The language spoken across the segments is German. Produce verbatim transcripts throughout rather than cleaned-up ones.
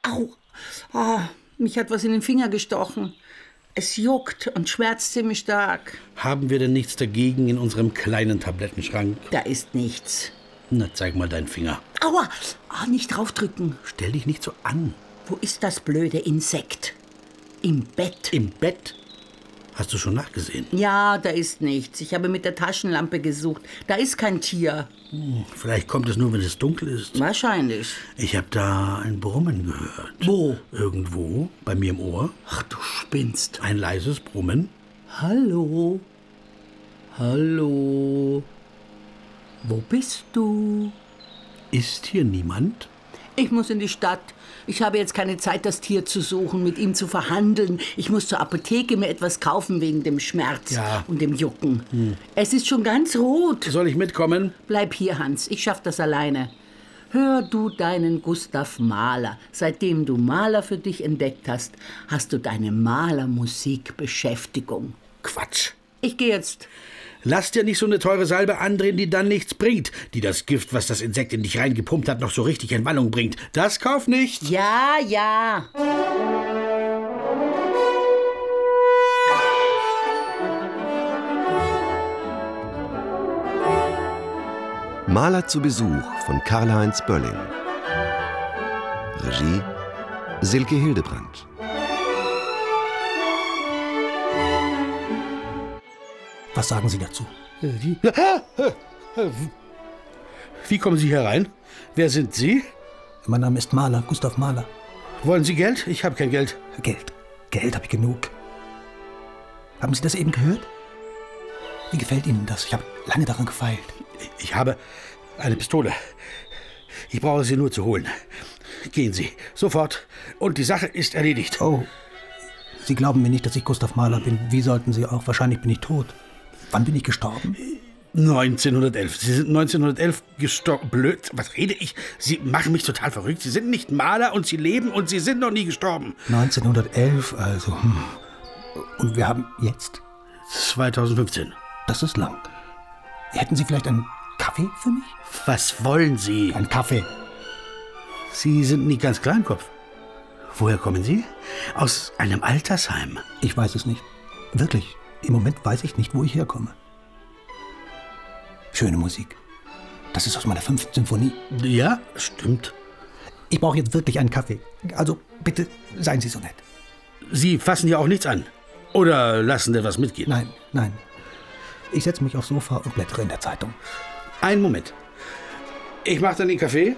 Au! Ah, mich hat was in den Finger gestochen. Es juckt und schmerzt ziemlich stark. Haben wir denn nichts dagegen in unserem kleinen Tablettenschrank? Da ist nichts. Na, zeig mal deinen Finger. Aua! Ah, nicht draufdrücken. Stell dich nicht so an. Wo ist das blöde Insekt? Im Bett. Im Bett? Hast du schon nachgesehen? Ja, da ist nichts. Ich habe mit der Taschenlampe gesucht. Da ist kein Tier. Hm, vielleicht kommt es nur, wenn es dunkel ist. Wahrscheinlich. Ich habe da ein Brummen gehört. Wo? Irgendwo, bei mir im Ohr. Ach, du spinnst. Ein leises Brummen. Hallo? Hallo? Wo bist du? Ist hier niemand? Ich muss in die Stadt. Ich habe jetzt keine Zeit, das Tier zu suchen, mit ihm zu verhandeln. Ich muss zur Apotheke mir etwas kaufen wegen dem Schmerz ja. und dem Jucken. Hm. Es ist schon ganz rot. Soll ich mitkommen? Bleib hier, Hans. Ich schaff das alleine. Hör du deinen Gustav Mahler. Seitdem du Mahler für dich entdeckt hast, hast du deine Malermusikbeschäftigung. Quatsch. Ich gehe jetzt. Lass dir nicht so eine teure Salbe andrehen, die dann nichts bringt. Die das Gift, was das Insekt in dich reingepumpt hat, noch so richtig in Wallung bringt. Das kauf nicht. Ja, ja. Mahler zu Besuch von Karl-Heinz Bölling. Regie Silke Hildebrandt. Was sagen Sie dazu? Wie, Wie kommen Sie herein? Wer sind Sie? Mein Name ist Mahler, Gustav Mahler. Wollen Sie Geld? Ich habe kein Geld. Geld. Geld habe ich genug. Haben Sie das eben gehört? Wie gefällt Ihnen das? Ich habe lange daran gefeilt. Ich habe eine Pistole. Ich brauche sie nur zu holen. Gehen Sie, sofort. Und die Sache ist erledigt. Oh, Sie glauben mir nicht, dass ich Gustav Mahler bin. Wie sollten Sie auch? Wahrscheinlich bin ich tot. Wann bin ich gestorben? neunzehnhundertelf. Sie sind neunzehnhundertelf gestorben. Blöd, was rede ich? Sie machen mich total verrückt. Sie sind nicht Maler und Sie leben und Sie sind noch nie gestorben. neunzehnhundertelf, also. Hm. Und wir haben jetzt? zweitausendfünfzehn. Das ist lang. Hätten Sie vielleicht einen Kaffee für mich? Was wollen Sie? Ein Kaffee. Sie sind nicht ganz Kleinkopf. Woher kommen Sie? Aus einem Altersheim. Ich weiß es nicht. Wirklich. Im Moment weiß ich nicht, wo ich herkomme. Schöne Musik. Das ist aus meiner fünften Symphonie. Ja, stimmt. Ich brauche jetzt wirklich einen Kaffee. Also bitte, seien Sie so nett. Sie fassen ja auch nichts an. Oder lassen Sie was mitgehen? Nein, nein. Ich setze mich aufs Sofa und blättere in der Zeitung. Einen Moment. Ich mache dann den Kaffee.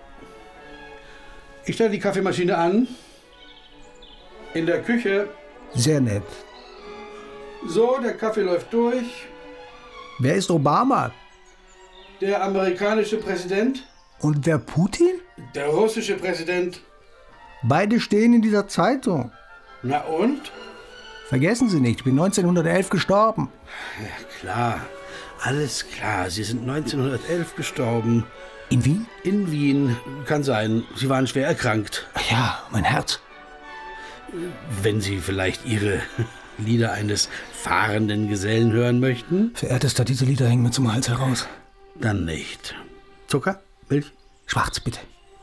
Ich stelle die Kaffeemaschine an. In der Küche. Sehr nett. So, der Kaffee läuft durch. Wer ist Obama? Der amerikanische Präsident. Und wer Putin? Der russische Präsident. Beide stehen in dieser Zeitung. Na und? Vergessen Sie nicht, ich bin neunzehnhundertelf gestorben. Ja, klar. Alles klar. Sie sind neunzehnhundertelf gestorben. In Wien? In Wien. Kann sein. Sie waren schwer erkrankt. Ach ja, mein Herz. Wenn Sie vielleicht Ihre Lieder eines fahrenden Gesellen hören möchten? Verehrtester, diese Lieder hängen mir zum Hals heraus. Dann nicht. Zucker? Milch? Schwarz, bitte.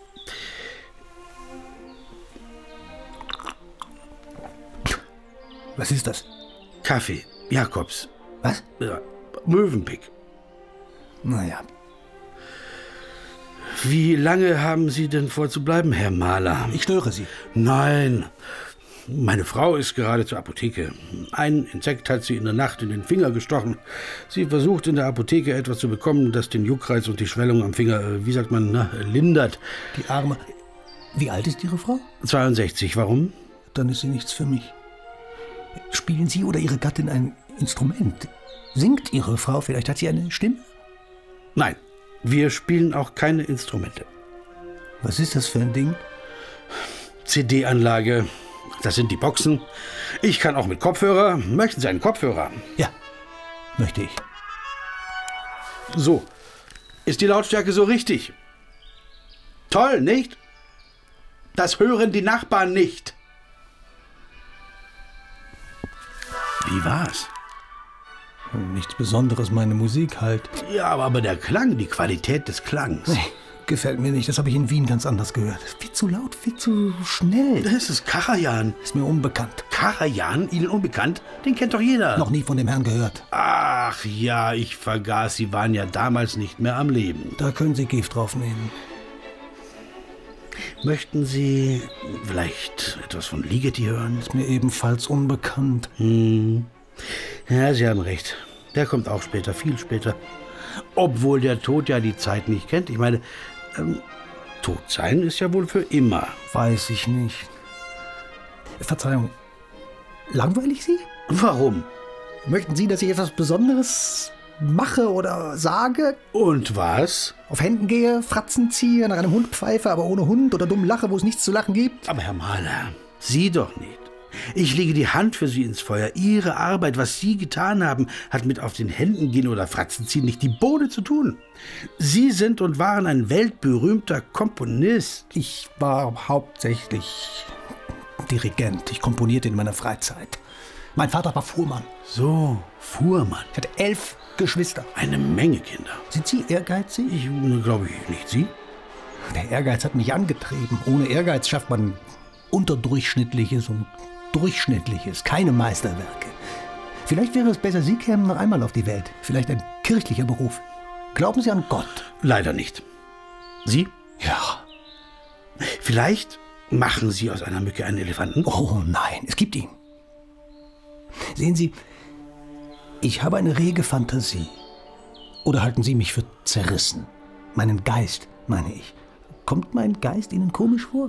Was ist das? Kaffee. Jakobs. Was? Ja, Mövenpick. Naja. Wie lange haben Sie denn vor zu bleiben, Herr Mahler? Ich störe Sie. Nein. Meine Frau ist gerade zur Apotheke. Ein Insekt hat sie in der Nacht in den Finger gestochen. Sie versucht in der Apotheke etwas zu bekommen, das den Juckreiz und die Schwellung am Finger, wie sagt man, na, lindert. Die Arme. Wie alt ist Ihre Frau? zweiundsechzig. Warum? Dann ist sie nichts für mich. Spielen Sie oder Ihre Gattin ein Instrument? Singt Ihre Frau? Vielleicht hat sie eine Stimme? Nein, wir spielen auch keine Instrumente. Was ist das für ein Ding? C D-Anlage. Das sind die Boxen. Ich kann auch mit Kopfhörer. Möchten Sie einen Kopfhörer? Ja, möchte ich. So. Ist die Lautstärke so richtig? Toll, nicht? Das hören die Nachbarn nicht. Wie war's? Nichts Besonderes, meine Musik halt. Ja, aber, aber der Klang, die Qualität des Klangs. Nee, gefällt mir nicht. Das habe ich in Wien ganz anders gehört. Viel zu laut, viel zu schnell. Das ist Karajan. Ist mir unbekannt. Karajan? Ihnen unbekannt? Den kennt doch jeder. Noch nie von dem Herrn gehört. Ach ja, ich vergaß, Sie waren ja damals nicht mehr am Leben. Da können Sie Gift draufnehmen. Möchten Sie vielleicht etwas von Ligeti hören? Ist mir ebenfalls unbekannt. Hm. Ja, Sie haben recht. Der kommt auch später, viel später. Obwohl der Tod ja die Zeit nicht kennt. Ich meine, ähm, tot sein ist ja wohl für immer. Weiß ich nicht. Verzeihung, langweilig Sie? Warum? Möchten Sie, dass ich etwas Besonderes mache oder sage? Und was? Auf Händen gehe, Fratzen ziehe, nach einem Hund pfeife, aber ohne Hund oder dumm lache, wo es nichts zu lachen gibt? Aber Herr Mahler, Sie doch nicht. Ich lege die Hand für Sie ins Feuer. Ihre Arbeit, was Sie getan haben, hat mit auf den Händen gehen oder Fratzen ziehen nicht die Bohne zu tun. Sie sind und waren ein weltberühmter Komponist. Ich war hauptsächlich Dirigent. Ich komponierte in meiner Freizeit. Mein Vater war Fuhrmann. So, Fuhrmann. Ich hatte elf Geschwister. Eine Menge Kinder. Sind Sie ehrgeizig? Ich glaube ich nicht. Sie? Der Ehrgeiz hat mich angetrieben. Ohne Ehrgeiz schafft man Unterdurchschnittliches und Durchschnittliches, keine Meisterwerke. Vielleicht wäre es besser, Sie kämen noch einmal auf die Welt. Vielleicht ein kirchlicher Beruf. Glauben Sie an Gott? Leider nicht. Sie? Ja. Vielleicht machen Sie aus einer Mücke einen Elefanten? Oh nein, es gibt ihn. Sehen Sie, ich habe eine rege Fantasie. Oder halten Sie mich für zerrissen? Meinen Geist, meine ich. Kommt mein Geist Ihnen komisch vor?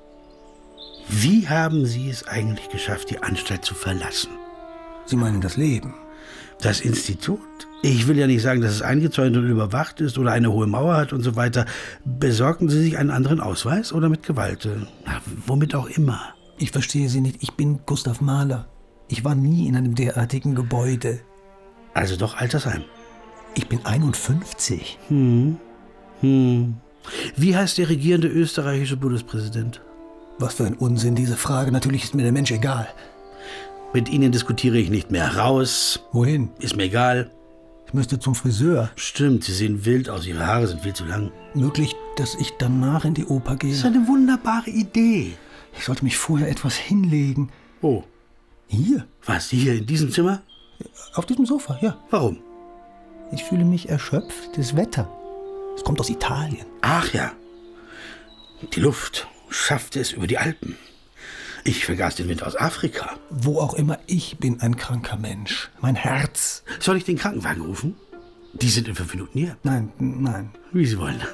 Wie haben Sie es eigentlich geschafft, die Anstalt zu verlassen? Sie meinen das Leben? Das Institut? Ich will ja nicht sagen, dass es eingezäunt und überwacht ist oder eine hohe Mauer hat und so weiter. Besorgten Sie sich einen anderen Ausweis oder mit Gewalt? Na, womit auch immer. Ich verstehe Sie nicht. Ich bin Gustav Mahler. Ich war nie in einem derartigen Gebäude. Also doch Altersheim. Ich bin einundfünfzig. Hm. Hm. Wie heißt der regierende österreichische Bundespräsident? Was für ein Unsinn, diese Frage. Natürlich ist mir der Mensch egal. Mit Ihnen diskutiere ich nicht mehr. Raus. Wohin? Ist mir egal. Ich müsste zum Friseur. Stimmt, Sie sehen wild aus. Ihre Haare sind viel zu lang. Möglich, dass ich danach in die Oper gehe? Das ist eine wunderbare Idee. Ich sollte mich vorher etwas hinlegen. Oh. Hier? Was, hier in diesem Zimmer? Auf diesem Sofa, ja. Warum? Ich fühle mich erschöpft. Das Wetter. Es kommt aus Italien. Ach ja. Die Luft schaffte es über die Alpen. Ich vergaß den Wind aus Afrika. Wo auch immer, ich bin ein kranker Mensch. Mein Herz. Soll ich den Krankenwagen rufen? Die sind in fünf Minuten hier. Nein, nein. Wie Sie wollen.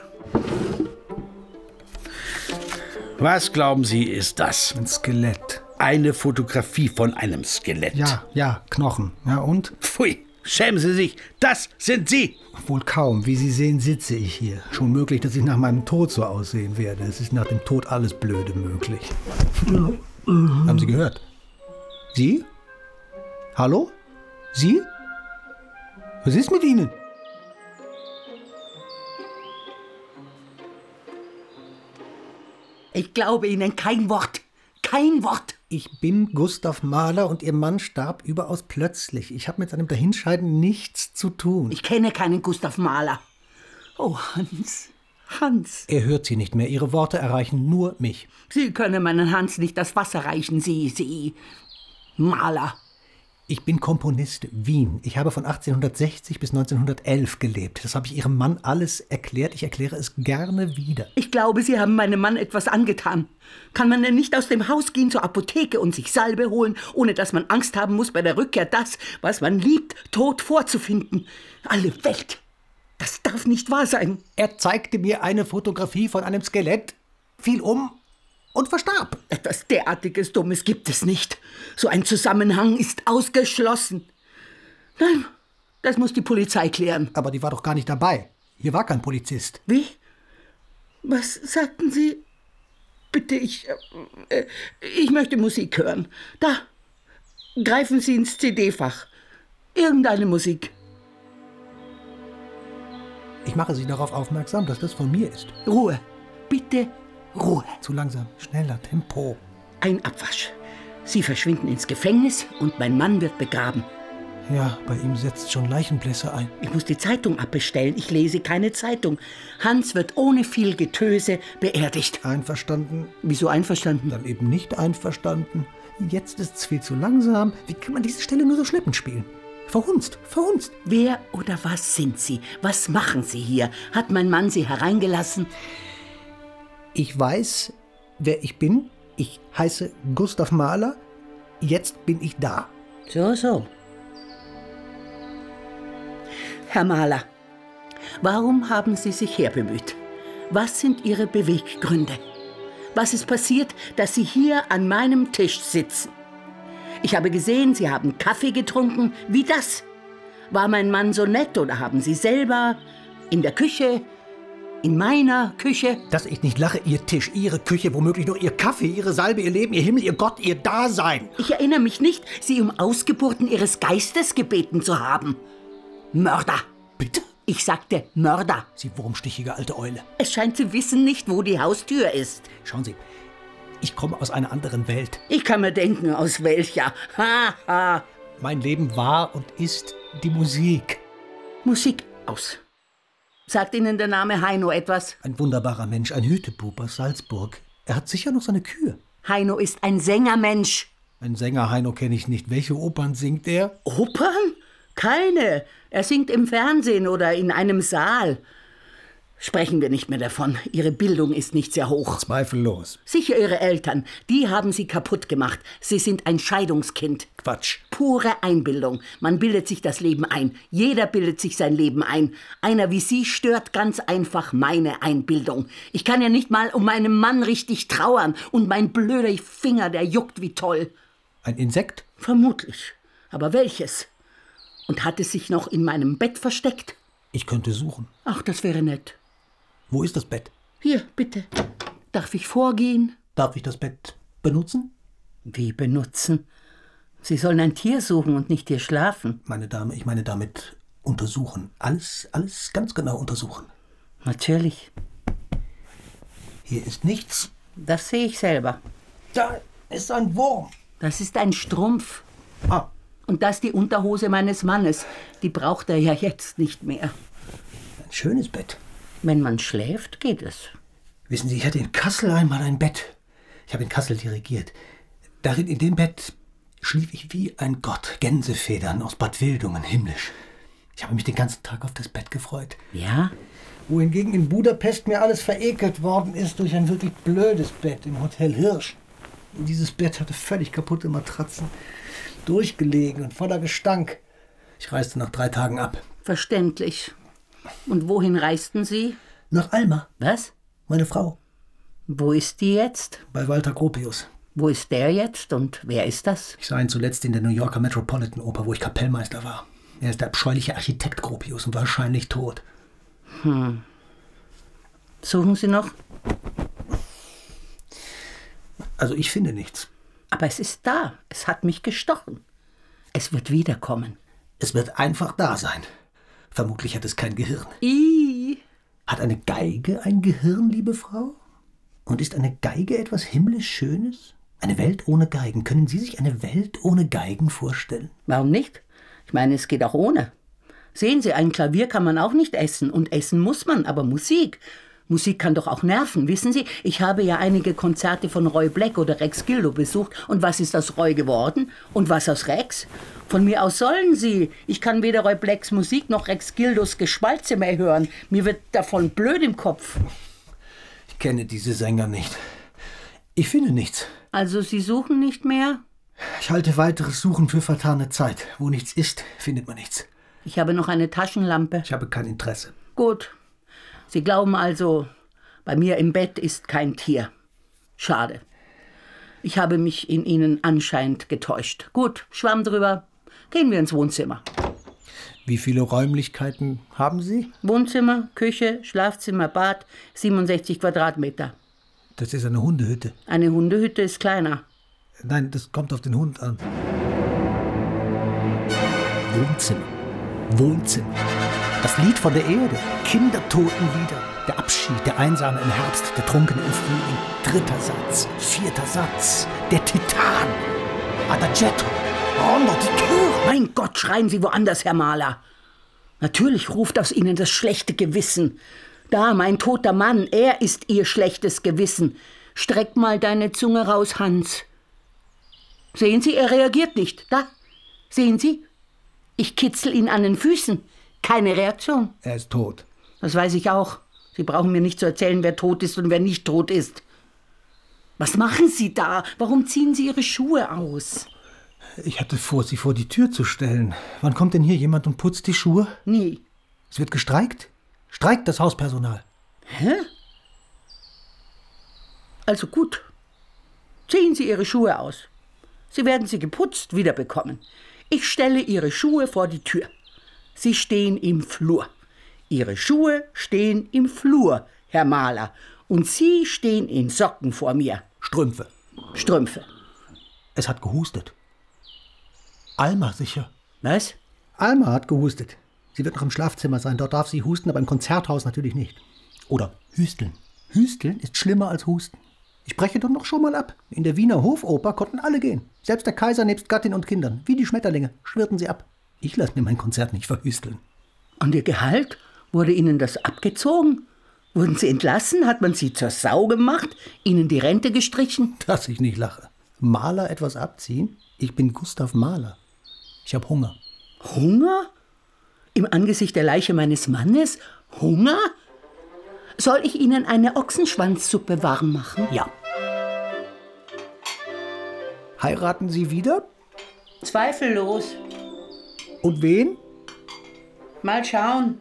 Was glauben Sie, ist das? Ein Skelett. Eine Fotografie von einem Skelett. Ja, ja, Knochen. Ja, und? Pfui, schämen Sie sich. Das sind Sie. Wohl kaum. Wie Sie sehen, sitze ich hier. Schon möglich, dass ich nach meinem Tod so aussehen werde. Es ist nach dem Tod alles Blöde möglich. Haben Sie gehört? Sie? Hallo? Sie? Was ist mit Ihnen? Ich glaube Ihnen kein Wort. Kein Wort. Ich bin Gustav Mahler und Ihr Mann starb überaus plötzlich. Ich habe mit seinem Dahinscheiden nichts zu tun. Ich kenne keinen Gustav Mahler. Oh, Hans, Hans. Er hört Sie nicht mehr. Ihre Worte erreichen nur mich. Sie können meinen Hans nicht das Wasser reichen, Sie, Sie, Mahler. Ich bin Komponist, Wien. Ich habe von achtzehnhundertsechzig bis neunzehnhundertelf gelebt. Das habe ich Ihrem Mann alles erklärt. Ich erkläre es gerne wieder. Ich glaube, Sie haben meinem Mann etwas angetan. Kann man denn nicht aus dem Haus gehen zur Apotheke und sich Salbe holen, ohne dass man Angst haben muss, bei der Rückkehr das, was man liebt, tot vorzufinden? Alle Welt! Das darf nicht wahr sein. Er zeigte mir eine Fotografie von einem Skelett, fiel um und verstarb. Etwas derartiges Dummes gibt es nicht. So ein Zusammenhang ist ausgeschlossen. Nein, das muss die Polizei klären. Aber die war doch gar nicht dabei. Hier war kein Polizist. Wie? Was sagten Sie? Bitte, ich... Äh, ich möchte Musik hören. Da, greifen Sie ins C D-Fach. Irgendeine Musik. Ich mache Sie darauf aufmerksam, dass das von mir ist. Ruhe. Bitte Ruhe. Zu langsam. Schneller. Tempo. Ein Abwasch. Sie verschwinden ins Gefängnis und mein Mann wird begraben. Ja, bei ihm setzt schon Leichenblässe ein. Ich muss die Zeitung abbestellen. Ich lese keine Zeitung. Hans wird ohne viel Getöse beerdigt. Einverstanden? Wieso einverstanden? Dann eben nicht einverstanden. Jetzt ist es viel zu langsam. Wie kann man diese Stelle nur so schleppend spielen? Verhunzt, verhunzt. Wer oder was sind Sie? Was machen Sie hier? Hat mein Mann Sie hereingelassen? Ich weiß, wer ich bin. Ich heiße Gustav Mahler. Jetzt bin ich da. So, so. Herr Mahler, warum haben Sie sich herbemüht? Was sind Ihre Beweggründe? Was ist passiert, dass Sie hier an meinem Tisch sitzen? Ich habe gesehen, Sie haben Kaffee getrunken. Wie das? War mein Mann so nett oder haben Sie selber in der Küche, in meiner Küche? Dass ich nicht lache, Ihr Tisch, Ihre Küche, womöglich noch Ihr Kaffee, Ihre Salbe, Ihr Leben, Ihr Himmel, Ihr Gott, Ihr Dasein. Ich erinnere mich nicht, Sie um Ausgeburten Ihres Geistes gebeten zu haben. Mörder. Bitte? Ich sagte Mörder. Sie wurmstichige alte Eule. Es scheint, Sie wissen nicht, wo die Haustür ist. Schauen Sie, ich komme aus einer anderen Welt. Ich kann mir denken, aus welcher. Ha, ha. Mein Leben war und ist die Musik. Musik aus. Sagt Ihnen der Name Heino etwas? Ein wunderbarer Mensch, ein Hütebub aus Salzburg. Er hat sicher noch seine Kühe. Heino ist ein Sängermensch. Ein Sänger Heino kenne ich nicht. Welche Opern singt er? Opern? Keine. Er singt im Fernsehen oder in einem Saal. Sprechen wir nicht mehr davon. Ihre Bildung ist nicht sehr hoch. Zweifellos. Sicher Ihre Eltern. Die haben Sie kaputt gemacht. Sie sind ein Scheidungskind. Quatsch. Pure Einbildung. Man bildet sich das Leben ein. Jeder bildet sich sein Leben ein. Einer wie Sie stört ganz einfach meine Einbildung. Ich kann ja nicht mal um meinen Mann richtig trauern. Und mein blöder Finger, der juckt wie toll. Ein Insekt? Vermutlich. Aber welches? Und hat es sich noch in meinem Bett versteckt? Ich könnte suchen. Ach, das wäre nett. Wo ist das Bett? Hier, bitte. Darf ich vorgehen? Darf ich das Bett benutzen? Wie benutzen? Sie sollen ein Tier suchen und nicht hier schlafen. Meine Dame, ich meine damit untersuchen. Alles, alles ganz genau untersuchen. Natürlich. Hier ist nichts. Das sehe ich selber. Da ist ein Wurm. Das ist ein Strumpf. Ah. Und das die Unterhose meines Mannes. Die braucht er ja jetzt nicht mehr. Ein schönes Bett. Wenn man schläft, geht es. Wissen Sie, ich hatte in Kassel einmal ein Bett. Ich habe in Kassel dirigiert. Darin, in dem Bett, schlief ich wie ein Gott. Gänsefedern aus Bad Wildungen, himmlisch. Ich habe mich den ganzen Tag auf das Bett gefreut. Ja? Wohingegen in Budapest mir alles verekelt worden ist durch ein wirklich blödes Bett im Hotel Hirsch. Und dieses Bett hatte völlig kaputte Matratzen, durchgelegen und voller Gestank. Ich reiste nach drei Tagen ab. Verständlich. Und wohin reisten Sie? Nach Alma. Was? Meine Frau. Wo ist die jetzt? Bei Walter Gropius. Wo ist der jetzt und wer ist das? Ich sah ihn zuletzt in der New Yorker Metropolitan Oper, wo ich Kapellmeister war. Er ist der abscheuliche Architekt Gropius und wahrscheinlich tot. Hm. Suchen Sie noch? Also ich finde nichts. Aber es ist da. Es hat mich gestochen. Es wird wiederkommen. Es wird einfach da sein. Vermutlich hat es kein Gehirn. I. Hat eine Geige ein Gehirn, liebe Frau? Und ist eine Geige etwas himmlisch Schönes? Eine Welt ohne Geigen. Können Sie sich eine Welt ohne Geigen vorstellen? Warum nicht? Ich meine, es geht auch ohne. Sehen Sie, ein Klavier kann man auch nicht essen. Und essen muss man, aber Musik. Musik kann doch auch nerven, wissen Sie? Ich habe ja einige Konzerte von Roy Black oder Rex Gildo besucht. Und was ist aus Roy geworden? Und was aus Rex? Von mir aus sollen Sie. Ich kann weder Roy Blacks Musik noch Rex Gildos Geschwalze mehr hören. Mir wird davon blöd im Kopf. Ich kenne diese Sänger nicht. Ich finde nichts. Also Sie suchen nicht mehr? Ich halte weiteres Suchen für vertane Zeit. Wo nichts ist, findet man nichts. Ich habe noch eine Taschenlampe. Ich habe kein Interesse. Gut. Sie glauben also, bei mir im Bett ist kein Tier. Schade. Ich habe mich in Ihnen anscheinend getäuscht. Gut, Schwamm drüber. Gehen wir ins Wohnzimmer. Wie viele Räumlichkeiten haben Sie? Wohnzimmer, Küche, Schlafzimmer, Bad, siebenundsechzig Quadratmeter. Das ist eine Hundehütte. Eine Hundehütte ist kleiner. Nein, das kommt auf den Hund an. Wohnzimmer. Wohnzimmer. Das Lied von der Erde. Kindertotenlieder. Der Abschied, der Einsame im Herbst, der Trunkene im Frühling. Dritter Satz, vierter Satz. Der Titan. Adagietto. Runter die Tür! Mein Gott, schreien Sie woanders, Herr Mahler. Natürlich ruft aus Ihnen das schlechte Gewissen. Da, mein toter Mann, er ist Ihr schlechtes Gewissen. Streck mal deine Zunge raus, Hans. Sehen Sie, er reagiert nicht. Da, sehen Sie? Ich kitzel ihn an den Füßen. Keine Reaktion. Er ist tot. Das weiß ich auch. Sie brauchen mir nicht zu erzählen, wer tot ist und wer nicht tot ist. Was machen Sie da? Warum ziehen Sie Ihre Schuhe aus? Ich hatte vor, Sie vor die Tür zu stellen. Wann kommt denn hier jemand und putzt die Schuhe? Nie. Es wird gestreikt. Streikt das Hauspersonal. Hä? Also gut. Ziehen Sie Ihre Schuhe aus. Sie werden sie geputzt wiederbekommen. Ich stelle Ihre Schuhe vor die Tür. Sie stehen im Flur. Ihre Schuhe stehen im Flur, Herr Mahler. Und Sie stehen in Socken vor mir. Strümpfe. Strümpfe. Es hat gehustet. Alma sicher. Was? Alma hat gehustet. Sie wird noch im Schlafzimmer sein. Dort darf sie husten, aber im Konzerthaus natürlich nicht. Oder hüsteln. Hüsteln ist schlimmer als Husten. Ich breche doch noch schon mal ab. In der Wiener Hofoper konnten alle gehen. Selbst der Kaiser nebst Gattin und Kindern. Wie die Schmetterlinge schwirrten sie ab. Ich lasse mir mein Konzert nicht verhüsteln. Und Ihr Gehalt? Wurde Ihnen das abgezogen? Wurden Sie entlassen? Hat man Sie zur Sau gemacht? Ihnen die Rente gestrichen? Dass ich nicht lache. Mahler etwas abziehen? Ich bin Gustav Mahler. Ich habe Hunger. Hunger? Im Angesicht der Leiche meines Mannes? Hunger? Soll ich Ihnen eine Ochsenschwanzsuppe warm machen? Ja. Heiraten Sie wieder? Zweifellos. Und wen? Mal schauen.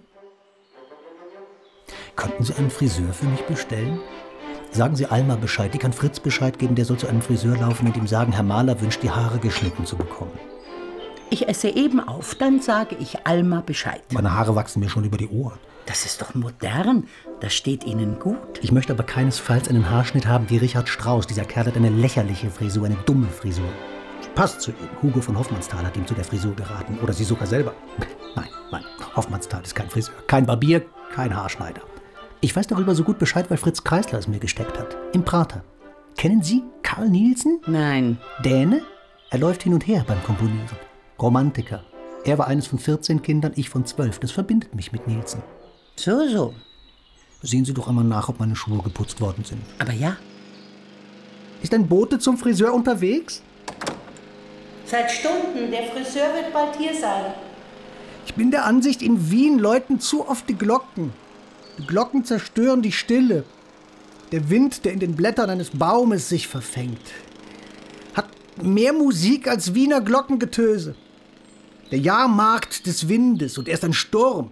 Könnten Sie einen Friseur für mich bestellen? Sagen Sie Alma Bescheid. Die kann Fritz Bescheid geben. Der soll zu einem Friseur laufen und ihm sagen, Herr Mahler wünscht, die Haare geschnitten zu bekommen. Ich esse eben auf, dann sage ich Alma Bescheid. Meine Haare wachsen mir schon über die Ohren. Das ist doch modern. Das steht Ihnen gut. Ich möchte aber keinesfalls einen Haarschnitt haben wie Richard Strauss. Dieser Kerl hat eine lächerliche Frisur, eine dumme Frisur. Passt zu ihm. Hugo von Hoffmannsthal hat ihm zu der Frisur geraten. Oder Sie sogar selber. Nein, nein, Hoffmannsthal ist kein Friseur. Kein Barbier, kein Haarschneider. Ich weiß darüber so gut Bescheid, weil Fritz Kreisler es mir gesteckt hat. Im Prater. Kennen Sie Carl Nielsen? Nein. Däne? Er läuft hin und her beim Komponieren. Romantiker. Er war eines von vierzehn Kindern, ich von zwölf. Das verbindet mich mit Nielsen. So, so. Sehen Sie doch einmal nach, ob meine Schuhe geputzt worden sind. Aber ja. Ist ein Bote zum Friseur unterwegs? Seit Stunden. Der Friseur wird bald hier sein. Ich bin der Ansicht, in Wien läuten zu oft die Glocken. Die Glocken zerstören die Stille. Der Wind, der in den Blättern eines Baumes sich verfängt, hat mehr Musik als Wiener Glockengetöse. Der Jahrmarkt des Windes und erst ein Sturm.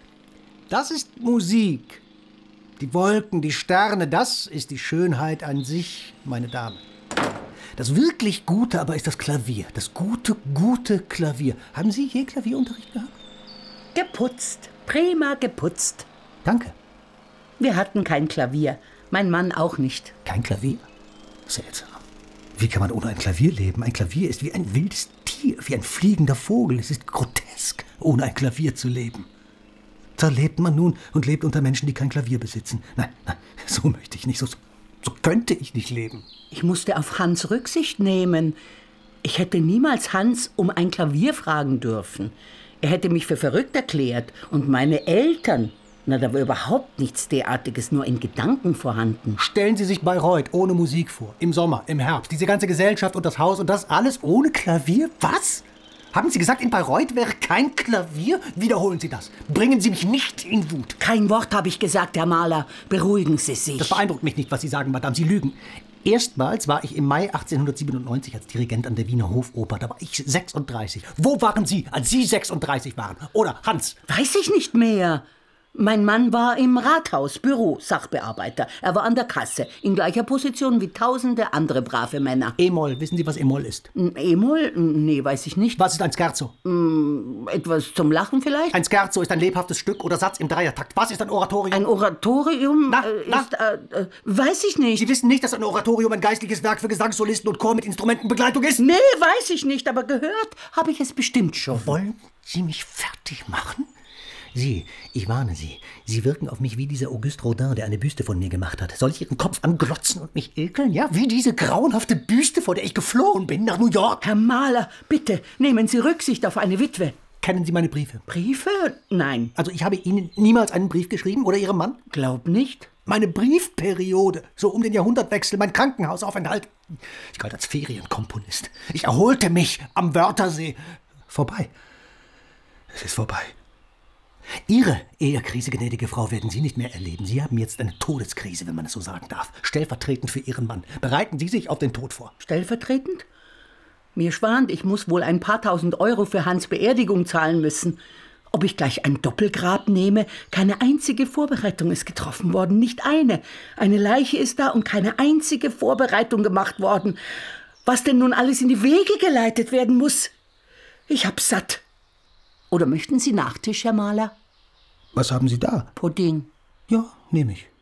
Das ist Musik. Die Wolken, die Sterne, das ist die Schönheit an sich, meine Dame. Das wirklich Gute aber ist das Klavier. Das gute, gute Klavier. Haben Sie je Klavierunterricht gehabt? Geputzt. Prima geputzt. Danke. Wir hatten kein Klavier. Mein Mann auch nicht. Kein Klavier? Seltsam. Wie kann man ohne ein Klavier leben? Ein Klavier ist wie ein wildes Tier, wie ein fliegender Vogel. Es ist grotesk, ohne ein Klavier zu leben. Da lebt man nun und lebt unter Menschen, die kein Klavier besitzen. Nein, nein, so möchte ich nicht, so, so könnte ich nicht leben. Ich musste auf Hans Rücksicht nehmen. Ich hätte niemals Hans um ein Klavier fragen dürfen. Er hätte mich für verrückt erklärt. Und meine Eltern, na, da war überhaupt nichts derartiges, nur in Gedanken vorhanden. Stellen Sie sich Bayreuth ohne Musik vor. Im Sommer, im Herbst. Diese ganze Gesellschaft und das Haus und das alles ohne Klavier? Was? Haben Sie gesagt, in Bayreuth wäre kein Klavier? Wiederholen Sie das. Bringen Sie mich nicht in Wut. Kein Wort habe ich gesagt, Herr Mahler. Beruhigen Sie sich. Das beeindruckt mich nicht, was Sie sagen, Madame. Sie lügen. Erstmals war ich im Mai achtzehnhundertsiebenundneunzig als Dirigent an der Wiener Hofoper. Da war ich sechsunddreißig. Wo waren Sie, als Sie sechsunddreißig waren? Oder Hans? Weiß ich nicht mehr. Mein Mann war im Rathaus, Büro, Sachbearbeiter. Er war an der Kasse, in gleicher Position wie tausende andere brave Männer. E-Moll, wissen Sie, was E-Moll ist? E-Moll? Nee, weiß ich nicht. Was ist ein Scherzo? Mm, etwas zum Lachen vielleicht? Ein Scherzo ist ein lebhaftes Stück oder Satz im Dreiertakt. Was ist ein Oratorium? Ein Oratorium Na, äh, na? ist, äh, äh, weiß ich nicht. Sie wissen nicht, dass ein Oratorium ein geistliches Werk für Gesangssolisten und Chor mit Instrumentenbegleitung ist? Nee, weiß ich nicht, aber gehört habe ich es bestimmt schon. Wollen Sie mich fertig machen? Sie, ich warne Sie. Sie wirken auf mich wie dieser Auguste Rodin, der eine Büste von mir gemacht hat. Soll ich Ihren Kopf anglotzen und mich ekeln? Ja, wie diese grauenhafte Büste, vor der ich geflohen bin nach New York. Herr Mahler, bitte, nehmen Sie Rücksicht auf eine Witwe. Kennen Sie meine Briefe? Briefe? Nein. Also ich habe Ihnen niemals einen Brief geschrieben oder Ihrem Mann? Glaub nicht. Meine Briefperiode, so um den Jahrhundertwechsel, mein Krankenhausaufenthalt. Ich galt als Ferienkomponist. Ich erholte mich am Wörthersee. Vorbei. Es ist vorbei. Ihre Ehekrise, gnädige Frau, werden Sie nicht mehr erleben. Sie haben jetzt eine Todeskrise, wenn man es so sagen darf. Stellvertretend für Ihren Mann. Bereiten Sie sich auf den Tod vor. Stellvertretend? Mir schwant, ich muss wohl ein paar tausend Euro für Hans' Beerdigung zahlen müssen. Ob ich gleich ein Doppelgrab nehme? Keine einzige Vorbereitung ist getroffen worden, nicht eine. Eine Leiche ist da und keine einzige Vorbereitung gemacht worden. Was denn nun alles in die Wege geleitet werden muss? Ich hab's satt. Oder möchten Sie Nachtisch, Herr Mahler? Was haben Sie da? Pudding. Ja, nehme ich.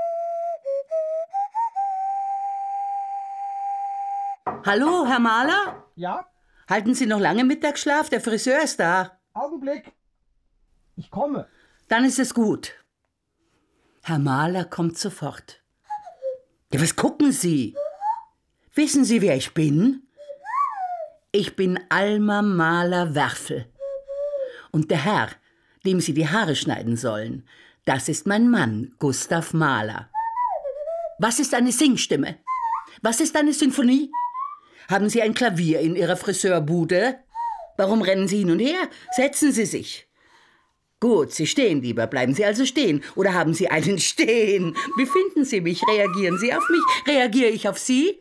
Hallo, Herr Mahler? Ja? Halten Sie noch lange Mittagsschlaf? Der Friseur ist da. Augenblick. Ich komme. Dann ist es gut. Herr Mahler kommt sofort. Ja, was gucken Sie? Wissen Sie, wer ich bin? Ich bin Alma Mahler-Werfel. Und der Herr, dem Sie die Haare schneiden sollen, das ist mein Mann, Gustav Mahler. Was ist eine Singstimme? Was ist eine Sinfonie? Haben Sie ein Klavier in Ihrer Friseurbude? Warum rennen Sie hin und her? Setzen Sie sich. Gut, Sie stehen lieber. Bleiben Sie also stehen. Oder haben Sie einen Stehen? Wie finden Sie mich? Reagieren Sie auf mich? Reagiere ich auf Sie?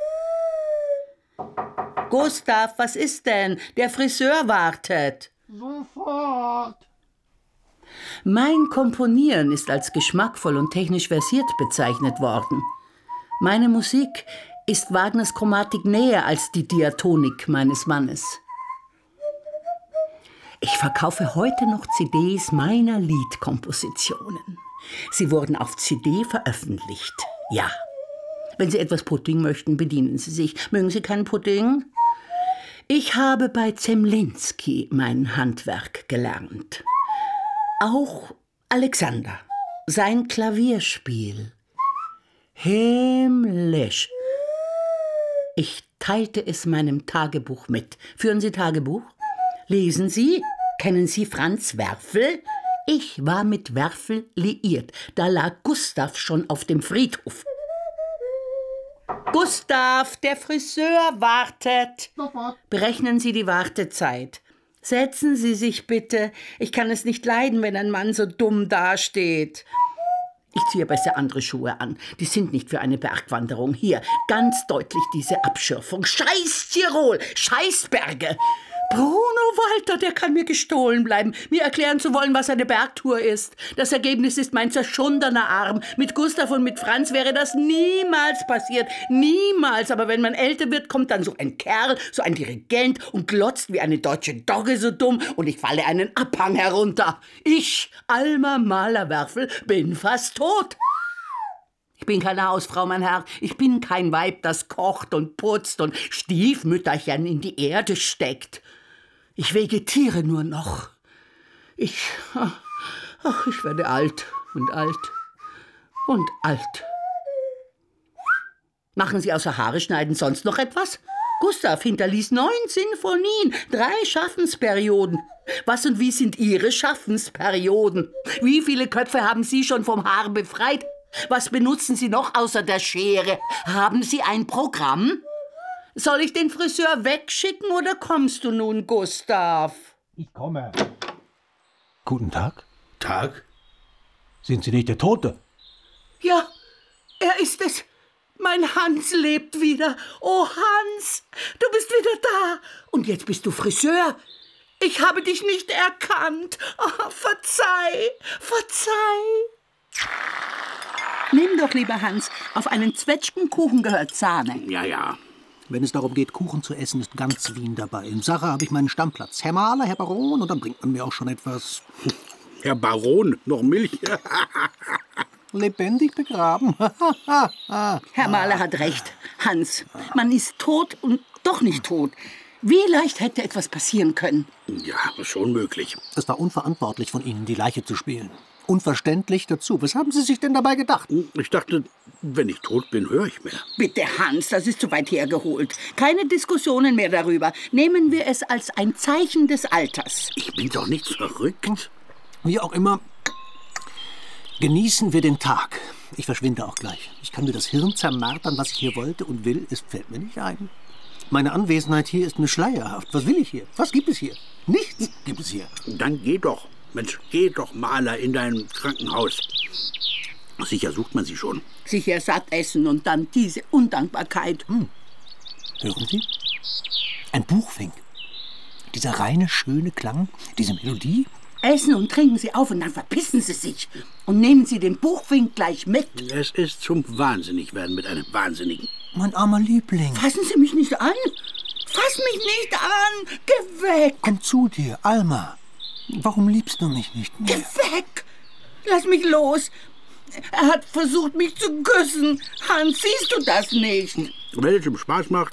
Gustav, was ist denn? Der Friseur wartet. Sofort. Mein Komponieren ist als geschmackvoll und technisch versiert bezeichnet worden. Meine Musik ist Wagners Chromatik näher als die Diatonik meines Mannes. Ich verkaufe heute noch C Ds meiner Liedkompositionen. Sie wurden auf C D veröffentlicht. Ja. Wenn Sie etwas Pudding möchten, bedienen Sie sich. Mögen Sie keinen Pudding? Ich habe bei Zemlinsky mein Handwerk gelernt. Auch Alexander, sein Klavierspiel. Himmlisch. Ich teilte es meinem Tagebuch mit. Führen Sie Tagebuch? Lesen Sie? Kennen Sie Franz Werfel? Ich war mit Werfel liiert. Da lag Gustav schon auf dem Friedhof. Gustav, der Friseur wartet. Sofort. Berechnen Sie die Wartezeit. Setzen Sie sich bitte. Ich kann es nicht leiden, wenn ein Mann so dumm dasteht. Ich ziehe besser andere Schuhe an. Die sind nicht für eine Bergwanderung. Hier, ganz deutlich diese Abschürfung. Scheiß Tirol, Scheiß Berge. Bruno Walter, der kann mir gestohlen bleiben, mir erklären zu wollen, was eine Bergtour ist. Das Ergebnis ist mein zerschundener Arm. Mit Gustav und mit Franz wäre das niemals passiert. Niemals. Aber wenn man älter wird, kommt dann so ein Kerl, so ein Dirigent und glotzt wie eine deutsche Dogge so dumm und ich falle einen Abhang herunter. Ich, Alma Mahler-Werfel, bin fast tot. Ich bin keine Hausfrau, mein Herr. Ich bin kein Weib, das kocht und putzt und Stiefmütterchen in die Erde steckt. Ich vegetiere nur noch. Ich, ach, ich werde alt und alt und alt. Machen Sie außer Haare schneiden sonst noch etwas? Gustav hinterließ neun Sinfonien, drei Schaffensperioden. Was und wie sind Ihre Schaffensperioden? Wie viele Köpfe haben Sie schon vom Haar befreit? Was benutzen Sie noch außer der Schere? Haben Sie ein Programm? Soll ich den Friseur wegschicken oder kommst du nun, Gustav? Ich komme. Guten Tag. Tag? Sind Sie nicht der Tote? Ja, er ist es. Mein Hans lebt wieder. Oh, Hans, du bist wieder da. Und jetzt bist du Friseur. Ich habe dich nicht erkannt. Oh, verzeih, verzeih. Nimm doch, lieber Hans, auf einen Zwetschgenkuchen gehört Sahne. Ja, ja. Wenn es darum geht, Kuchen zu essen, ist ganz Wien dabei. Im Sacher habe ich meinen Stammplatz. Herr Mahler, Herr Baron, und dann bringt man mir auch schon etwas... Herr Baron, noch Milch? Lebendig begraben. Herr Mahler hat recht. Hans, man ist tot und doch nicht tot. Wie leicht hätte etwas passieren können? Ja, schon möglich. Es war unverantwortlich von Ihnen, die Leiche zu spielen. Unverständlich dazu. Was haben Sie sich denn dabei gedacht? Ich dachte, wenn ich tot bin, höre ich mehr. Bitte, Hans, das ist zu weit hergeholt. Keine Diskussionen mehr darüber. Nehmen wir es als ein Zeichen des Alters. Ich bin doch nicht verrückt. Wie auch immer, genießen wir den Tag. Ich verschwinde auch gleich. Ich kann mir das Hirn zermartern, was ich hier wollte und will. Es fällt mir nicht ein. Meine Anwesenheit hier ist mir schleierhaft. Was will ich hier? Was gibt es hier? Nichts gibt es hier. Dann geh doch. Mensch, geh doch, Maler, in dein Krankenhaus. Sicher sucht man sie schon. Sicher satt essen und dann diese Undankbarkeit. Hm. Hören Sie? Ein Buchfink. Dieser reine, schöne Klang, diese Melodie. Essen und trinken Sie auf und dann verpissen Sie sich. Und nehmen Sie den Buchfink gleich mit. Es ist zum Wahnsinnigwerden mit einem Wahnsinnigen. Mein armer Liebling. Fassen Sie mich nicht an. Fass mich nicht an. Geh weg. Komm zu dir, Alma. Warum liebst du mich nicht mehr? Geh weg. Lass mich los. Er hat versucht, mich zu küssen. Hans, siehst du das nicht? Wenn es ihm Spaß macht.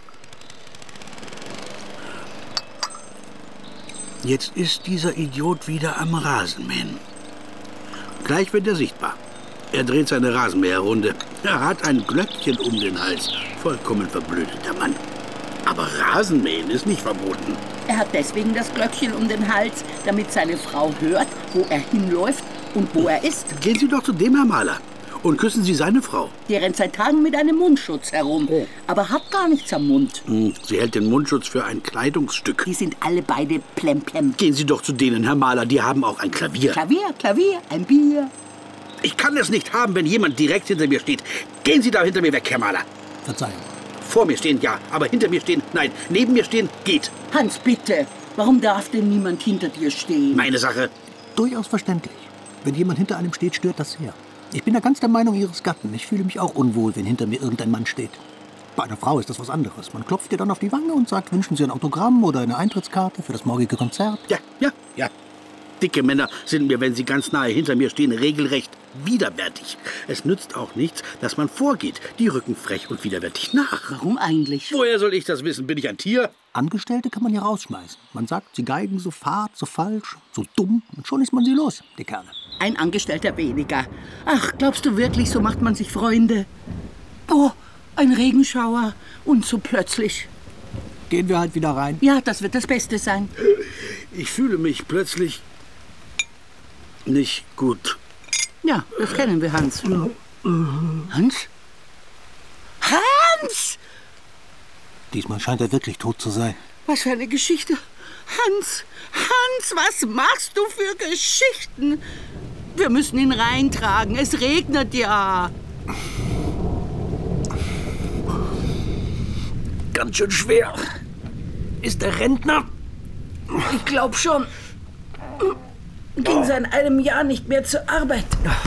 Jetzt ist dieser Idiot wieder am Rasenmähen. Gleich wird er sichtbar. Er dreht seine Rasenmäherrunde. Er hat ein Glöckchen um den Hals. Vollkommen verblödeter Mann. Aber Rasenmähen ist nicht verboten. Er hat deswegen das Glöckchen um den Hals, damit seine Frau hört, wo er hinläuft und wo er ist. Gehen Sie doch zu dem, Herr Maler, und küssen Sie seine Frau. Die rennt seit Tagen mit einem Mundschutz herum, Oh. aber hat gar nichts am Mund. Hm, Sie hält den Mundschutz für ein Kleidungsstück. Die sind alle beide plemplem. Gehen Sie doch zu denen, Herr Maler, die haben auch ein Klavier. Klavier, Klavier, ein Bier. Ich kann es nicht haben, wenn jemand direkt hinter mir steht. Gehen Sie da hinter mir weg, Herr Maler. Verzeihung. Vor mir stehen, ja, aber hinter mir stehen, nein. Neben mir stehen, geht. Hans, bitte. Warum darf denn niemand hinter dir stehen? Meine Sache. Durchaus verständlich. Wenn jemand hinter einem steht, stört das sehr. Ich bin da ganz der Meinung Ihres Gatten. Ich fühle mich auch unwohl, wenn hinter mir irgendein Mann steht. Bei einer Frau ist das was anderes. Man klopft ihr dann auf die Wange und sagt, wünschen Sie ein Autogramm oder eine Eintrittskarte für das morgige Konzert? Ja, ja, ja. Dicke Männer sind mir, wenn sie ganz nahe hinter mir stehen, regelrecht widerwärtig. Es nützt auch nichts, dass man vorgeht. Die rücken frech und widerwärtig nach. Warum eigentlich? Woher soll ich das wissen? Bin ich ein Tier? Angestellte kann man ja rausschmeißen. Man sagt, sie geigen so fad, so falsch, so dumm. Und schon ist man sie los, die Kerle. Ein Angestellter weniger. Ach, glaubst du wirklich, so macht man sich Freunde? Oh, ein Regenschauer. Und so plötzlich. Gehen wir halt wieder rein. Ja, das wird das Beste sein. Ich fühle mich plötzlich nicht gut. Ja, das kennen wir, Hans. Hans? Hans! Diesmal scheint er wirklich tot zu sein. Was für eine Geschichte. Hans, Hans, was machst du für Geschichten? Wir müssen ihn reintragen. Es regnet ja. Ganz schön schwer. Ist der Rentner? Ich glaube schon. Ging seit einem Jahr nicht mehr zur Arbeit.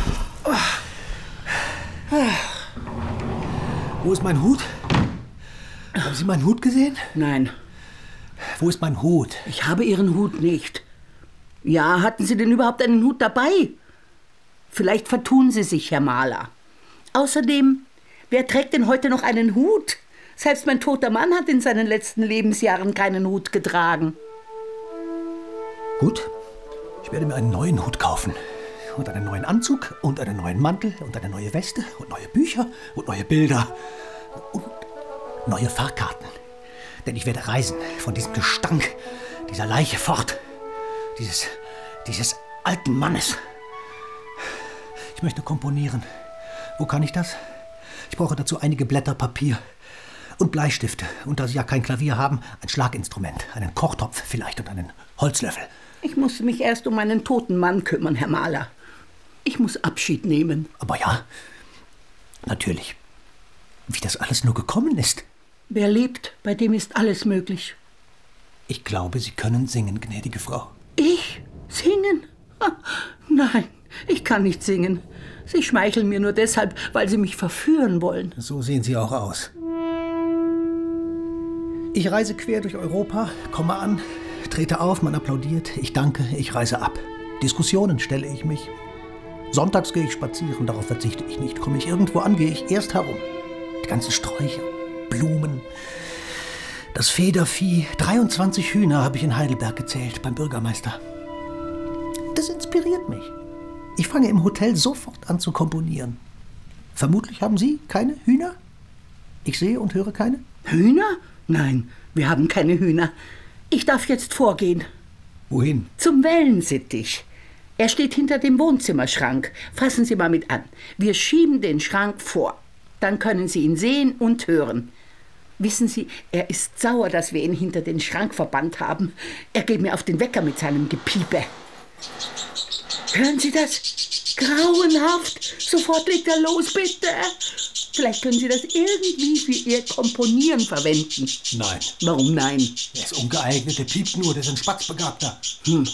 Wo ist mein Hut? Haben Sie meinen Hut gesehen? Nein, Wo ist mein Hut? ich habe Ihren Hut nicht. Ja, hatten Sie denn überhaupt einen Hut dabei? Vielleicht vertun Sie sich, Herr Maler. Außerdem, wer trägt denn heute noch einen Hut? Selbst mein toter Mann hat in seinen letzten Lebensjahren keinen Hut getragen. Gut, ich werde mir einen neuen Hut kaufen. Und einen neuen Anzug und einen neuen Mantel und eine neue Weste und neue Bücher und neue Bilder und neue Fahrkarten. Denn ich werde reisen von diesem Gestank, dieser Leiche fort. Dieses, dieses alten Mannes. Ich möchte komponieren. Wo kann ich das? Ich brauche dazu einige Blätter Papier und Bleistifte. Und da Sie ja kein Klavier haben, ein Schlaginstrument, einen Kochtopf vielleicht und einen Holzlöffel. Ich muss mich erst um meinen toten Mann kümmern, Herr Maler. Ich muss Abschied nehmen. Aber ja, natürlich. Wie das alles nur gekommen ist. Wer lebt, bei dem ist alles möglich. Ich glaube, Sie können singen, gnädige Frau. Ich? Singen? Ah, nein, ich kann nicht singen. Sie schmeicheln mir nur deshalb, weil Sie mich verführen wollen. So sehen Sie auch aus. Ich reise quer durch Europa, komme an, trete auf, man applaudiert, ich danke, ich reise ab. Diskussionen stelle ich mich. Sonntags gehe ich spazieren, darauf verzichte ich nicht. Komme ich irgendwo an, gehe ich erst herum. Die ganzen Sträucher, Blumen, Das Federvieh, dreiundzwanzig Hühner habe ich in Heidelberg gezählt, beim Bürgermeister. Das inspiriert mich. Ich fange im Hotel sofort an zu komponieren. Vermutlich haben Sie keine Hühner? Ich sehe und höre keine. Hühner? Nein, wir haben keine Hühner. Ich darf jetzt vorgehen. Wohin? Zum Wellensittich. Er steht hinter dem Wohnzimmerschrank. Fassen Sie mal mit an. Wir schieben den Schrank vor. Dann können Sie ihn sehen und hören. Wissen Sie, er ist sauer, dass wir ihn hinter den Schrank verbannt haben. Er geht mir auf den Wecker mit seinem Gepiepe. Hören Sie das? Grauenhaft. Sofort legt er los, bitte. Vielleicht können Sie das irgendwie für Ihr Komponieren verwenden. Nein. Warum nein? Er ist ungeeignet, der piept nur, der ist ein Spatzbegabter. Hm.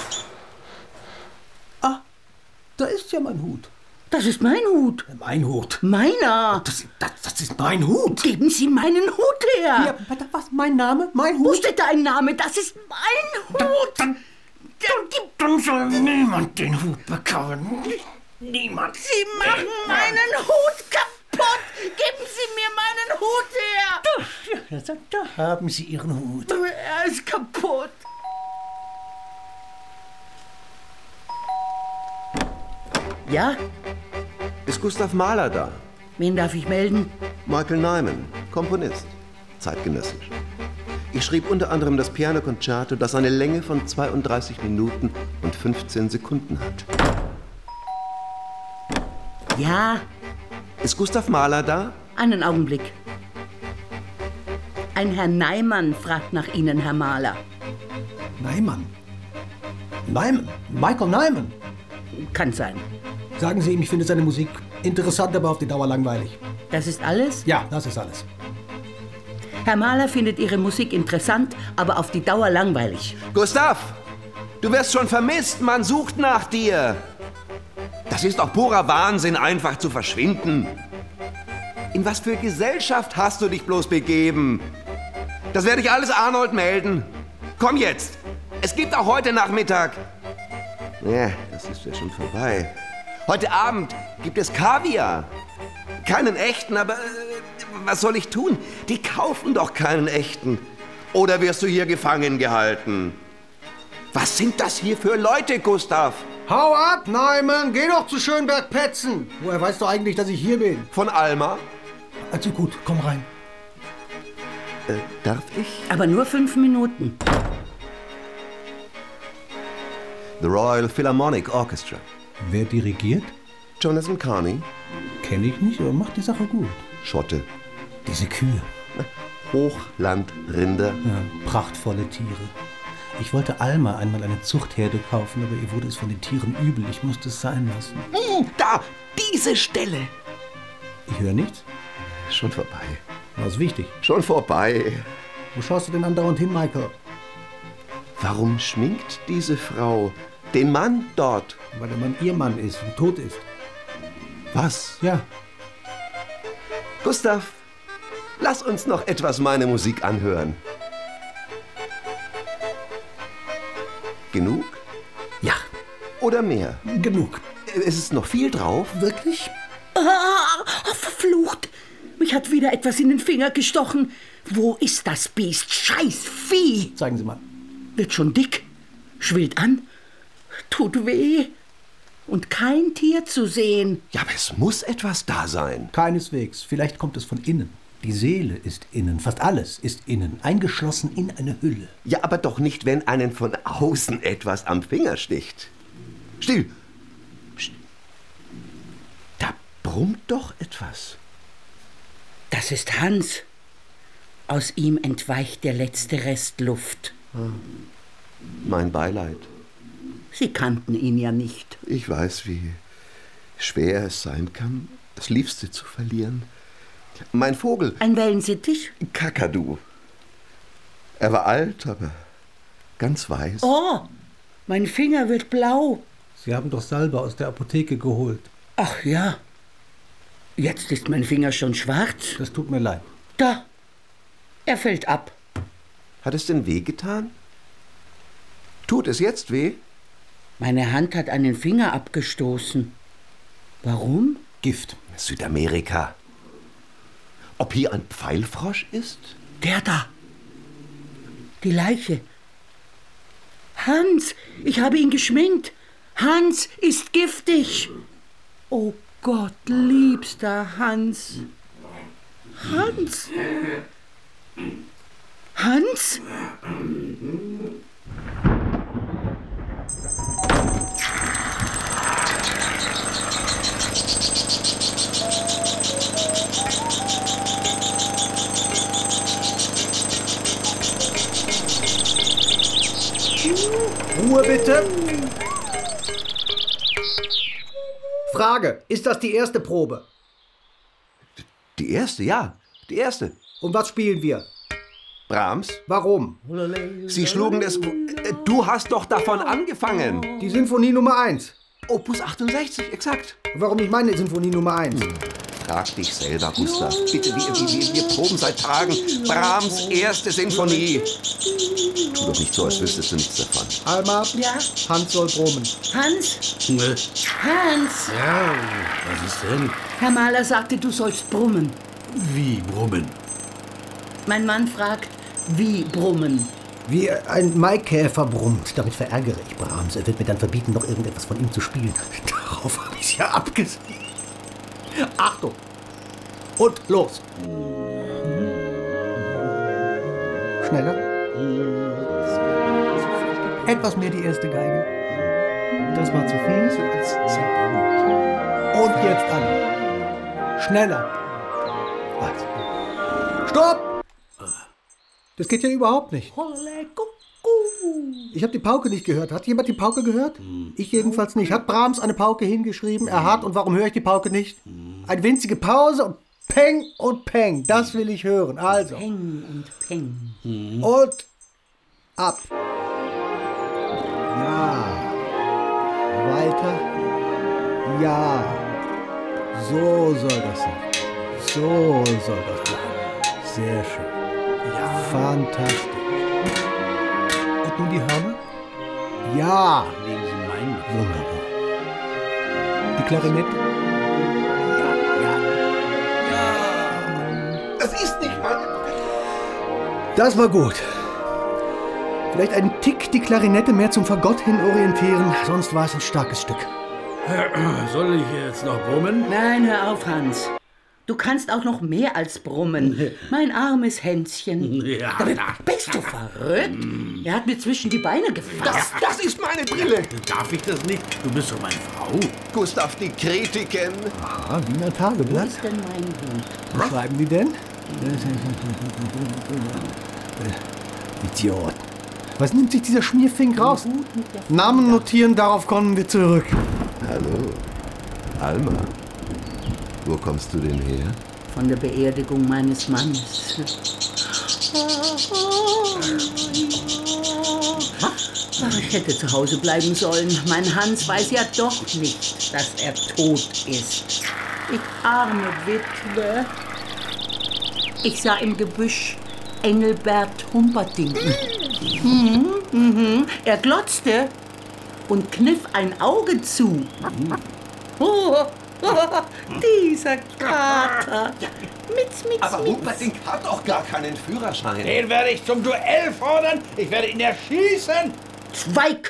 Ah, da ist ja mein Hut. Das ist mein Hut. Mein Hut. Meiner. Das, das, das ist mein Hut. Geben Sie meinen Hut her. Ja, was? Mein Name? Mein Wo Hut? steht da ein Name? Das ist mein Hut. Dann, dann, dann soll niemand den Hut bekommen. Niemand. Sie machen meinen Hut kaputt. Geben Sie mir meinen Hut her. Da, da, da haben Sie Ihren Hut. Er ist kaputt. Ja? Ist Gustav Mahler da? Wen darf ich melden? Michael Nyman, Komponist, zeitgenössisch. Ich schrieb unter anderem das Piano Concerto, das eine Länge von zweiunddreißig Minuten und fünfzehn Sekunden hat. Ja, Ist Gustav Mahler da? einen Augenblick. Ein Herr Neimann fragt nach Ihnen, Herr Mahler. Neimann. Neimann. Michael Nyman. Kann sein. Sagen Sie ihm, ich finde seine Musik interessant, aber auf die Dauer langweilig. Das ist alles? Ja, das ist alles. Herr Mahler findet Ihre Musik interessant, aber auf die Dauer langweilig. Gustav, du wirst schon vermisst, man sucht nach dir. Das ist doch purer Wahnsinn, einfach zu verschwinden. In was für Gesellschaft hast du dich bloß begeben? Das werde ich alles Arnold melden. Komm jetzt, es gibt auch heute Nachmittag. Ja, das ist ja schon vorbei. Heute Abend gibt es Kaviar. Keinen echten, aber äh, was soll ich tun? Die kaufen doch keinen echten. Oder wirst du hier gefangen gehalten? Was sind das hier für Leute, Gustav? Hau ab, Neumann! Geh doch zu Schönberg-Petzen! Woher weißt du eigentlich, dass ich hier bin? Von Alma? Also gut, komm rein. Äh, darf ich? Aber nur fünf Minuten. The Royal Philharmonic Orchestra. Wer dirigiert? Jonathan Carney. Kenne ich nicht, aber macht die Sache gut. Schotte. Diese Kühe. Hochlandrinder. Ja, prachtvolle Tiere. Ich wollte Alma einmal eine Zuchtherde kaufen, aber ihr wurde es von den Tieren übel. Ich musste es sein lassen. Hm, da, diese Stelle. Ich höre nichts. Schon vorbei. Was wichtig. Schon vorbei. Wo schaust du denn andauernd hin, Michael? Warum schminkt diese Frau den Mann dort? Weil der Mann ihr Mann ist und tot ist. Was? Ja. Gustav, lass uns noch etwas meine Musik anhören. Genug? Ja, Oder mehr? genug. Es ist noch viel drauf. Wirklich? Ah, verflucht! Mich hat wieder etwas in den Finger gestochen. Wo ist das Biest? Scheiß Vieh! Zeigen Sie mal. Wird schon dick, schwillt an, tut weh. Und kein Tier zu sehen. Ja, aber es muss etwas da sein. Keineswegs. Vielleicht kommt es von innen. Die Seele ist innen. Fast alles ist innen. Eingeschlossen in eine Hülle. Ja, aber doch nicht, wenn einen von außen etwas am Finger sticht. Still! Psst. Da brummt doch etwas. Das ist Hans. Aus ihm entweicht der letzte Rest Luft. Mein Beileid. Sie kannten ihn ja nicht. Ich weiß, wie schwer es sein kann, das Liebste zu verlieren. Mein Vogel, Ein Wellensittich? Kakadu. Er war alt, aber ganz weiß. Oh, mein Finger wird blau. Sie haben doch Salbe aus der Apotheke geholt. Ach ja, jetzt ist mein Finger schon schwarz. Das tut mir leid. Da, er fällt ab. Hat es denn weh getan? Tut es jetzt weh? Meine Hand hat einen Finger abgestoßen. Warum? Gift. Südamerika. Ob hier ein Pfeilfrosch ist? Der da, Die Leiche. Hans, ich habe ihn geschminkt. Hans ist giftig. Oh Gott, liebster Hans. Hans? Hans? Ruhe bitte. Frage, ist das die erste Probe? Die erste, ja, die erste. Und was spielen wir? Brahms? Warum? Sie schlugen es... Du hast doch davon angefangen. Die Sinfonie Nummer eins. Opus achtundsechzig, exakt. Warum nicht meine Sinfonie Nummer eins? Frag dich selber, Gustav. Bitte, wir, wir, wir proben seit Tagen. Brahms erste Sinfonie. Tu doch nicht so, als wüsstest du nichts davon. Alma, Ja? Hans soll brummen. Hans? Äh, Hans? Ja, was ist denn? Herr Mahler sagte, du sollst brummen. Wie brummen? Mein Mann fragt, wie brummen? Wie ein Maikäfer brummt. Damit verärgere ich Brahms. Er wird mir dann verbieten, noch irgendetwas von ihm zu spielen. Darauf habe ich ja abgesehen. Achtung! Und los! Schneller. Etwas mehr die erste Geige. Das war zu viel. Und jetzt an. Schneller. Was? Stopp! Das geht ja überhaupt nicht. Ich habe die Pauke nicht gehört. Hat jemand die Pauke gehört? Ich jedenfalls nicht. Hat Brahms eine Pauke hingeschrieben? Er hat. Und warum höre ich die Pauke nicht? Eine winzige Pause und Peng und Peng. Das will ich hören. Also. Peng und Peng. Und ab. Ja. Weiter. Ja. So soll das sein. So soll das bleiben. Sehr schön. Ja. Fantastisch. Und nun die Hörner? Ja. Legen Sie meinen. Wunderbar. Die Klarinette? Ja, ja. Ja. Das ist nicht mal... Das war gut. Vielleicht einen Tick die Klarinette mehr zum Fagott hin orientieren, sonst war es ein starkes Stück. Soll ich jetzt noch brummen? Nein, hör auf, Hans. Du kannst auch noch mehr als brummen. Mein armes Hänschen. Ja, Damit na. bist du verrückt? Er hat mir zwischen die Beine gefasst. Das, das ist meine Brille. Darf ich das nicht? Du bist doch meine Frau. Gustav, die Kritiken. Ah, Wiener Wo Tageblatt. ist denn mein Hund? Was schreiben die denn? Idiot. Was nimmt sich dieser Schmierfink raus? Namen notieren, darauf kommen wir zurück. Hallo, Alma. Wo kommst du denn her? Von der Beerdigung meines Mannes. Ach, ich hätte zu Hause bleiben sollen. Mein Hans weiß ja doch nicht, dass er tot ist. Ich arme Witwe. Ich sah im Gebüsch Engelbert Humperdinck. Mhm, mhm. Er glotzte und kniff ein Auge zu. Oh, oh, dieser Kater. Mitz, mitz, Aber mitz. Humperdinck hat doch gar keinen Führerschein. Den werde ich zum Duell fordern. Ich werde ihn erschießen. Schweig!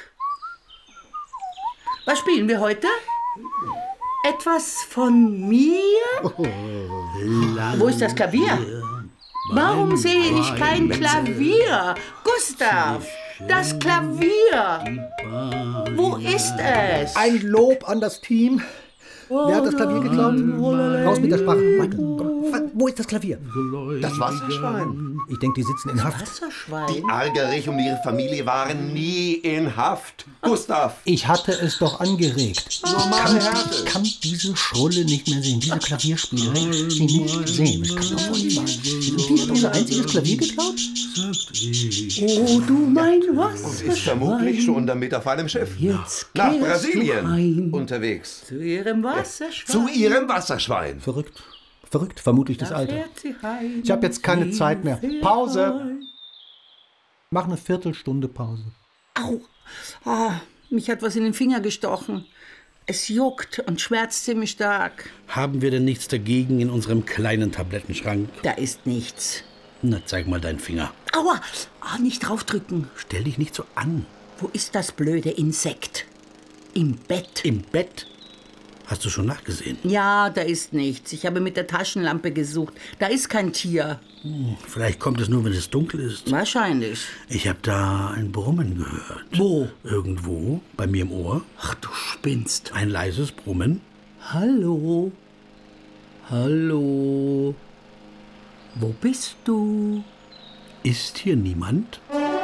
Was spielen wir heute? Etwas von mir? Wo ist das Klavier? Warum sehe ich kein Klavier? Gustav, das Klavier! Wo ist es? Ein Lob an das Team. Wer hat das Klavier geklaut? Raus mit der Sprache. Weiter. Wo ist das Klavier? Das Wasserschwein. Ich denke, die sitzen in Haft. Wasserschwein. Argerich und ihre Familie waren nie in Haft. Gustav. Ich hatte es doch angeregt. Normale Kann, Härte. kann diese Schrulle nicht mehr sehen, diese Klavierspielerin sie nicht sehen. Das kann doch wohl nicht sein. Und die hat unser einziges Klavier geklaut? Oh, du mein Und ist vermutlich Wasserschwein. schon damit auf einem Schiff. Jetzt Nach kehrst du Brasilien heim. unterwegs. Zu ihrem Wasserschwein. Zu ihrem Wasserschwein. Verrückt. Verrückt, vermutlich das Da Alter. fährt sie heim. Ich habe jetzt keine Sie Zeit mehr. fährt Pause. heim. Mach eine Viertelstunde Pause. Au, ah, mich hat was in den Finger gestochen. Es juckt und schmerzt ziemlich stark. Haben wir denn nichts dagegen in unserem kleinen Tablettenschrank? Da ist nichts. Na, zeig mal deinen Finger. Aua! Ah, nicht draufdrücken. Stell dich nicht so an. Wo ist das blöde Insekt? Im Bett. Im Bett? Hast du schon nachgesehen? Ja, da ist nichts. Ich habe mit der Taschenlampe gesucht. Da ist kein Tier. Hm, vielleicht kommt es nur, wenn es dunkel ist. Wahrscheinlich. Ich habe da ein Brummen gehört. Wo? Irgendwo, bei mir im Ohr. Ach, du spinnst. Ein leises Brummen. Hallo? Hallo? Wo bist du? Ist hier niemand?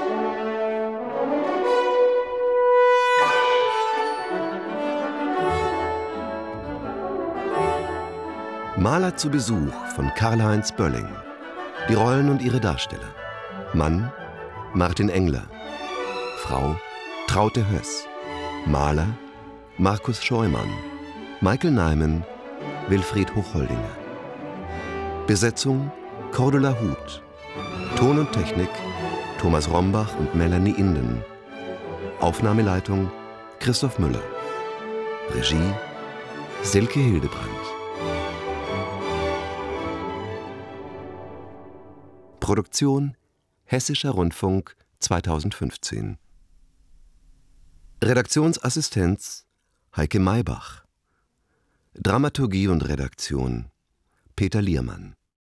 Maler zu Besuch von Karl-Heinz Bölling. Die Rollen und ihre Darsteller. Mann: Martin Engler. Frau: Traute Höss. Maler: Markus Scheumann. Michael Nyman: Wilfried Hochholdinger. Besetzung: Cordula Huth. Ton und Technik: Thomas Rombach und Melanie Inden. Aufnahmeleitung: Christoph Müller. Regie: Silke Hildebrandt. Produktion Hessischer Rundfunk zweitausendfünfzehn. Redaktionsassistenz Heike Maybach. Dramaturgie und Redaktion Peter Liermann.